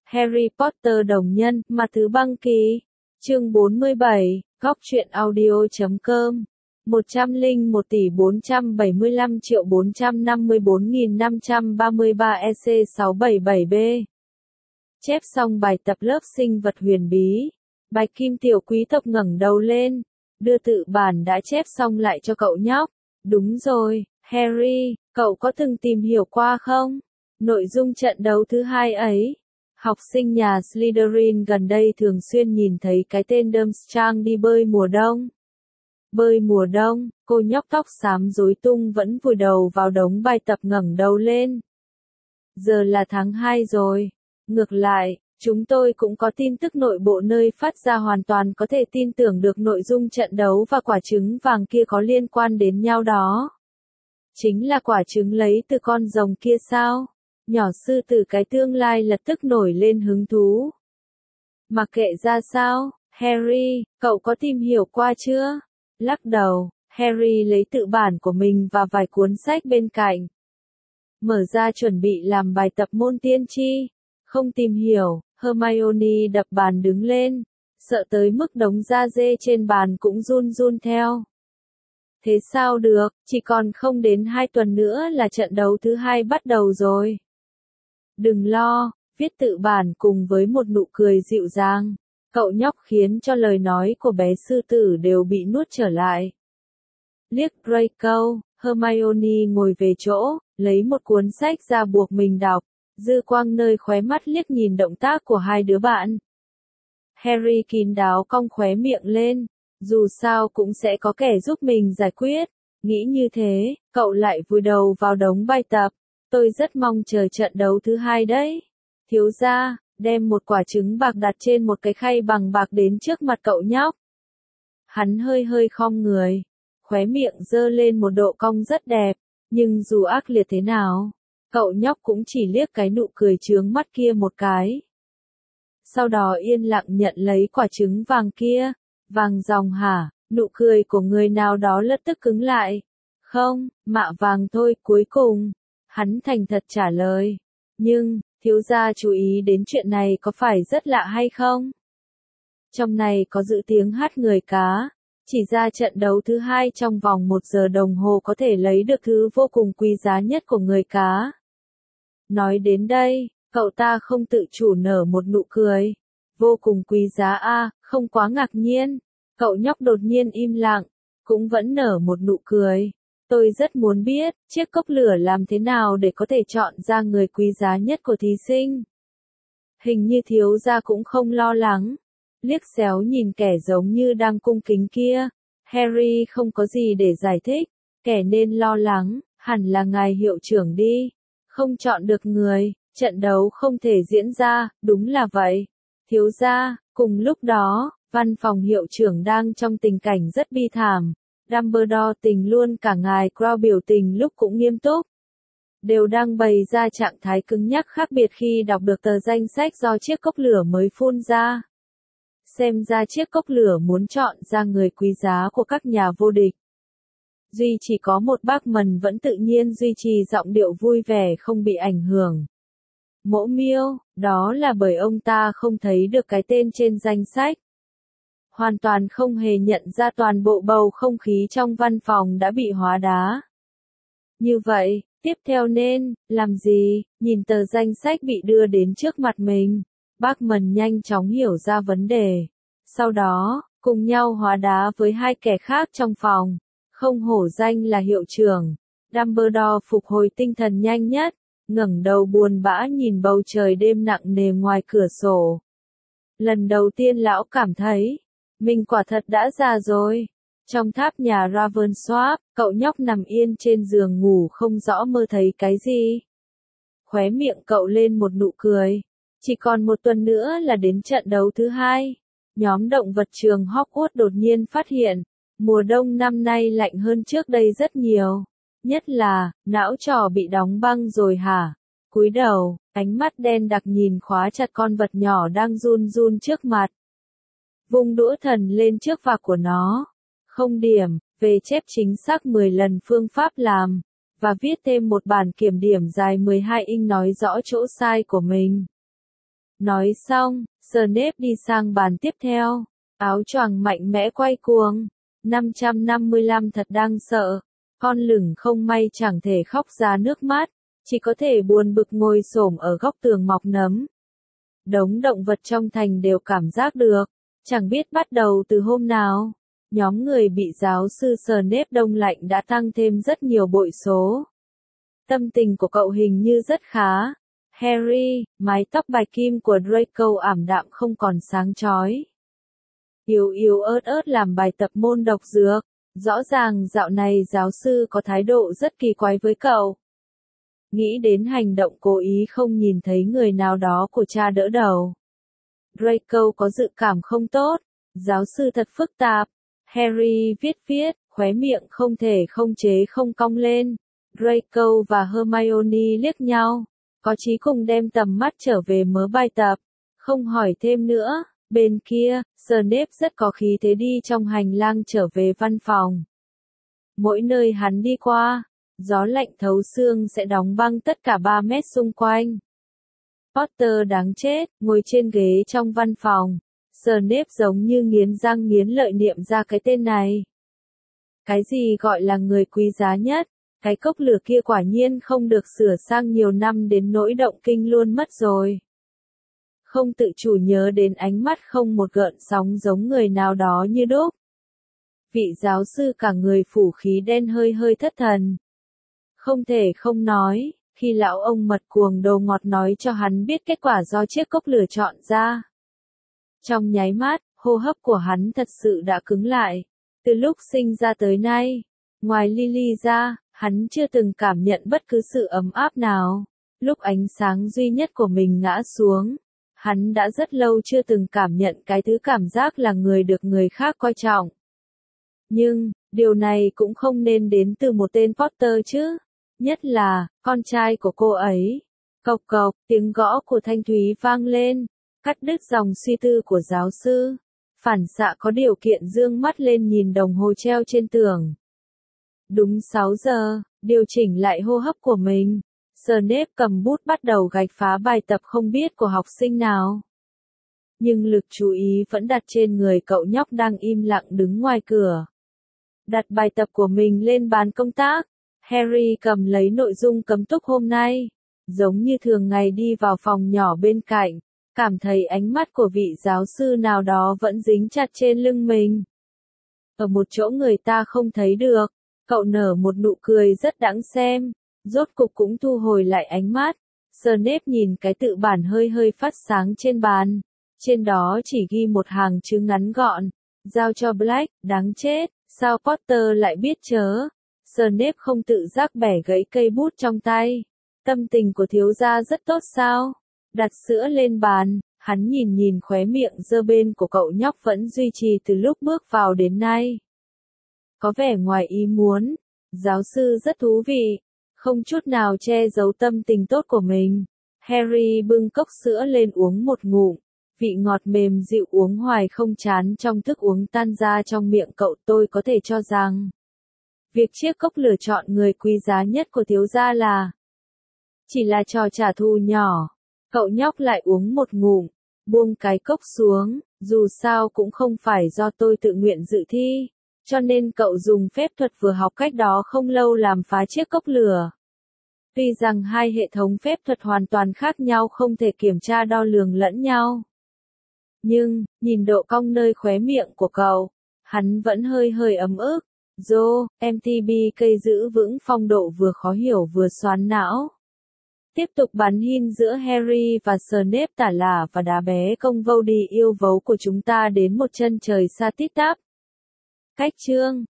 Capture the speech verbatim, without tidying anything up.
Harry Potter đồng nhân, mà thứ băng kỳ. Chương bốn mươi bảy, góc truyện audio chấm com. một trăm lẻ một tỷ bốn trăm bảy mươi lăm triệu bốn trăm năm mươi bốn nghìn năm trăm ba mươi ba E C sáu bảy bảy B. Chép xong bài tập lớp sinh vật huyền bí, Bạch Kim tiểu quý tộc ngẩng đầu lên, đưa tự bản đã chép xong lại cho cậu nhóc. Đúng rồi, Harry, cậu có từng tìm hiểu qua không? Nội dung trận đấu thứ hai ấy. Học sinh nhà Slytherin gần đây thường xuyên nhìn thấy cái tên Durmstrang đi bơi mùa đông. Bơi mùa đông, cô nhóc tóc xám rối tung vẫn vùi đầu vào đống bài tập ngẩng đầu lên. Giờ là tháng hai rồi. Ngược lại, chúng tôi cũng có tin tức nội bộ nơi phát ra hoàn toàn có thể tin tưởng được nội dung trận đấu và quả trứng vàng kia có liên quan đến nhau đó. Chính là quả trứng lấy từ con rồng kia sao? Nhỏ sư tử cái tương lai lập tức nổi lên hứng thú. Mặc kệ ra sao, Harry, cậu có tìm hiểu qua chưa? Lắc đầu, Harry lấy tự bản của mình và vài cuốn sách bên cạnh. Mở ra chuẩn bị làm bài tập môn tiên tri. Không tìm hiểu, Hermione đập bàn đứng lên, sợ tới mức đống da dê trên bàn cũng run run theo. Thế sao được, chỉ còn không đến hai tuần nữa là trận đấu thứ hai bắt đầu rồi. Đừng lo, viết tự bản cùng với một nụ cười dịu dàng, cậu nhóc khiến cho lời nói của bé sư tử đều bị nuốt trở lại. Liếc Draco, Hermione ngồi về chỗ, lấy một cuốn sách ra buộc mình đọc, dư quang nơi khóe mắt liếc nhìn động tác của hai đứa bạn. Harry kín đáo cong khóe miệng lên, dù sao cũng sẽ có kẻ giúp mình giải quyết. Nghĩ như thế, cậu lại vùi đầu vào đống bài tập. Tôi rất mong chờ trận đấu thứ hai đấy. Thiếu gia, đem một quả trứng bạc đặt trên một cái khay bằng bạc đến trước mặt cậu nhóc. Hắn hơi hơi khom người, khóe miệng giơ lên một độ cong rất đẹp, nhưng dù ác liệt thế nào, cậu nhóc cũng chỉ liếc cái nụ cười chướng mắt kia một cái. Sau đó yên lặng nhận lấy quả trứng vàng kia. Vàng ròng hả? Nụ cười của người nào đó lập tức cứng lại. Không, mạ vàng thôi. Cuối cùng, hắn thành thật trả lời. Nhưng, thiếu gia chú ý đến chuyện này có phải rất lạ hay không? Trong này có dự tiếng hát người cá. Chỉ ra trận đấu thứ hai trong vòng một giờ đồng hồ có thể lấy được thứ vô cùng quý giá nhất của người cá. Nói đến đây, cậu ta không tự chủ nở một nụ cười. Vô cùng quý giá a, à, không quá ngạc nhiên. Cậu nhóc đột nhiên im lặng, cũng vẫn nở một nụ cười. Tôi rất muốn biết, chiếc cốc lửa làm thế nào để có thể chọn ra người quý giá nhất của thí sinh. Hình như thiếu gia cũng không lo lắng. Liếc xéo nhìn kẻ giống như đang cung kính kia. Harry không có gì để giải thích. Kẻ nên lo lắng, hẳn là ngài hiệu trưởng đi. Không chọn được người, trận đấu không thể diễn ra, đúng là vậy. Thiếu gia, cùng lúc đó, văn phòng hiệu trưởng đang trong tình cảnh rất bi thảm. Dumbledore tình luôn cả ngài Crow biểu tình lúc cũng nghiêm túc. Đều đang bày ra trạng thái cứng nhắc khác biệt khi đọc được tờ danh sách do chiếc cốc lửa mới phun ra. Xem ra chiếc cốc lửa muốn chọn ra người quý giá của các nhà vô địch. Duy chỉ có một bác Mần vẫn tự nhiên duy trì giọng điệu vui vẻ không bị ảnh hưởng. Mỗ miêu, đó là bởi ông ta không thấy được cái tên trên danh sách. Hoàn toàn không hề nhận ra toàn bộ bầu không khí trong văn phòng đã bị hóa đá. Như vậy, tiếp theo nên, làm gì? Nhìn tờ danh sách bị đưa đến trước mặt mình, bác Mần nhanh chóng hiểu ra vấn đề. Sau đó, cùng nhau hóa đá với hai kẻ khác trong phòng. Không hổ danh là hiệu trưởng. Dumbledore phục hồi tinh thần nhanh nhất. Ngẩng đầu buồn bã nhìn bầu trời đêm nặng nề ngoài cửa sổ. Lần đầu tiên lão cảm thấy, mình quả thật đã già rồi. Trong tháp nhà Ravensworth, cậu nhóc nằm yên trên giường ngủ không rõ mơ thấy cái gì. Khóe miệng cậu lên một nụ cười. Chỉ còn một tuần nữa là đến trận đấu thứ hai. Nhóm động vật trường Hogwarts đột nhiên phát hiện, mùa đông năm nay lạnh hơn trước đây rất nhiều. Nhất là, não trò bị đóng băng rồi hả? Cúi đầu, ánh mắt đen đặc nhìn khóa chặt con vật nhỏ đang run run trước mặt. Vung đũa thần lên trước vạc của nó. Không điểm, về chép chính xác mười lần phương pháp làm. Và viết thêm một bản kiểm điểm dài mười hai inch nói rõ chỗ sai của mình. Nói xong, Snape đi sang bàn tiếp theo. Áo choàng mạnh mẽ quay cuồng. năm trăm năm mươi lăm thật đáng sợ. Con lửng không may chẳng thể khóc ra nước mắt. Chỉ có thể buồn bực ngồi xổm ở góc tường mọc nấm. Đống động vật trong thành đều cảm giác được. Chẳng biết bắt đầu từ hôm nào. Nhóm người bị giáo sư Snape đông lạnh đã tăng thêm rất nhiều bội số. Tâm tình của cậu hình như rất khá. Harry, mái tóc bạch kim của Draco ảm đạm không còn sáng chói. Yếu yếu ớt ớt làm bài tập môn độc dược. Rõ ràng dạo này giáo sư có thái độ rất kỳ quái với cậu. Nghĩ đến hành động cố ý không nhìn thấy người nào đó của cha đỡ đầu. Draco có dự cảm không tốt. Giáo sư thật phức tạp. Harry viết viết, khóe miệng không thể không chế không cong lên. Draco và Hermione liếc nhau. Có chí cùng đem tầm mắt trở về mớ bài tập. Không hỏi thêm nữa. Bên kia, Snape rất có khí thế đi trong hành lang trở về văn phòng. Mỗi nơi hắn đi qua, gió lạnh thấu xương sẽ đóng băng tất cả ba mét xung quanh. Potter đáng chết, ngồi trên ghế trong văn phòng. Snape giống như nghiến răng nghiến lợi niệm ra cái tên này. Cái gì gọi là người quý giá nhất? Cái cốc lửa kia quả nhiên không được sửa sang nhiều năm đến nỗi động kinh luôn mất rồi. Không tự chủ nhớ đến ánh mắt không một gợn sóng giống người nào đó như đúc. Vị giáo sư cả người phủ khí đen hơi hơi thất thần. Không thể không nói, khi lão ông mật cuồng đầu ngọt nói cho hắn biết kết quả do chiếc cốc lửa chọn ra. Trong nháy mắt, hô hấp của hắn thật sự đã cứng lại. Từ lúc sinh ra tới nay, ngoài Lily ra, hắn chưa từng cảm nhận bất cứ sự ấm áp nào. Lúc ánh sáng duy nhất của mình ngã xuống, hắn đã rất lâu chưa từng cảm nhận cái thứ cảm giác là người được người khác coi trọng. Nhưng, điều này cũng không nên đến từ một tên Potter chứ. Nhất là, con trai của cô ấy. Cộc cộc, tiếng gõ của thanh thúy vang lên, cắt đứt dòng suy tư của giáo sư. Phản xạ có điều kiện dương mắt lên nhìn đồng hồ treo trên tường. Đúng sáu giờ, điều chỉnh lại hô hấp của mình. Snape cầm bút bắt đầu gạch phá bài tập không biết của học sinh nào. Nhưng lực chú ý vẫn đặt trên người cậu nhóc đang im lặng đứng ngoài cửa. Đặt bài tập của mình lên bàn công tác. Harry cầm lấy nội dung cấm túc hôm nay. Giống như thường ngày đi vào phòng nhỏ bên cạnh, cảm thấy ánh mắt của vị giáo sư nào đó vẫn dính chặt trên lưng mình. Ở một chỗ người ta không thấy được, cậu nở một nụ cười rất đáng xem. Rốt cục cũng thu hồi lại ánh mắt. Snape nhìn cái tự bản hơi hơi phát sáng trên bàn. Trên đó chỉ ghi một hàng chữ ngắn gọn. Giao cho Black, đáng chết, sao Potter lại biết chớ. Snape không tự giác bẻ gãy cây bút trong tay. Tâm tình của thiếu gia rất tốt sao? Đặt sữa lên bàn, hắn nhìn nhìn khóe miệng dơ bên của cậu nhóc vẫn duy trì từ lúc bước vào đến nay. Có vẻ ngoài ý muốn. Giáo sư rất thú vị. Không chút nào che giấu tâm tình tốt của mình. Harry bưng cốc sữa lên uống một ngụm. Vị ngọt mềm dịu uống hoài không chán trong thức uống tan ra trong miệng cậu. Tôi có thể cho rằng việc chiếc cốc lựa chọn người quý giá nhất của thiếu gia là chỉ là trò trả thù nhỏ. Cậu nhóc lại uống một ngụm, buông cái cốc xuống. Dù sao cũng không phải do tôi tự nguyện dự thi, cho nên cậu dùng phép thuật vừa học cách đó không lâu làm phá chiếc cốc lửa. Tuy rằng hai hệ thống phép thuật hoàn toàn khác nhau không thể kiểm tra đo lường lẫn nhau. Nhưng, nhìn độ cong nơi khóe miệng của cậu, hắn vẫn hơi hơi ấm ức. Dô, em tê bê cây giữ vững phong độ vừa khó hiểu vừa xoắn não. Tiếp tục bắn hin giữa Harry và Snape tả là và đá bé công vâu đi yêu vấu của chúng ta đến một chân trời xa tít tắp. Cách chương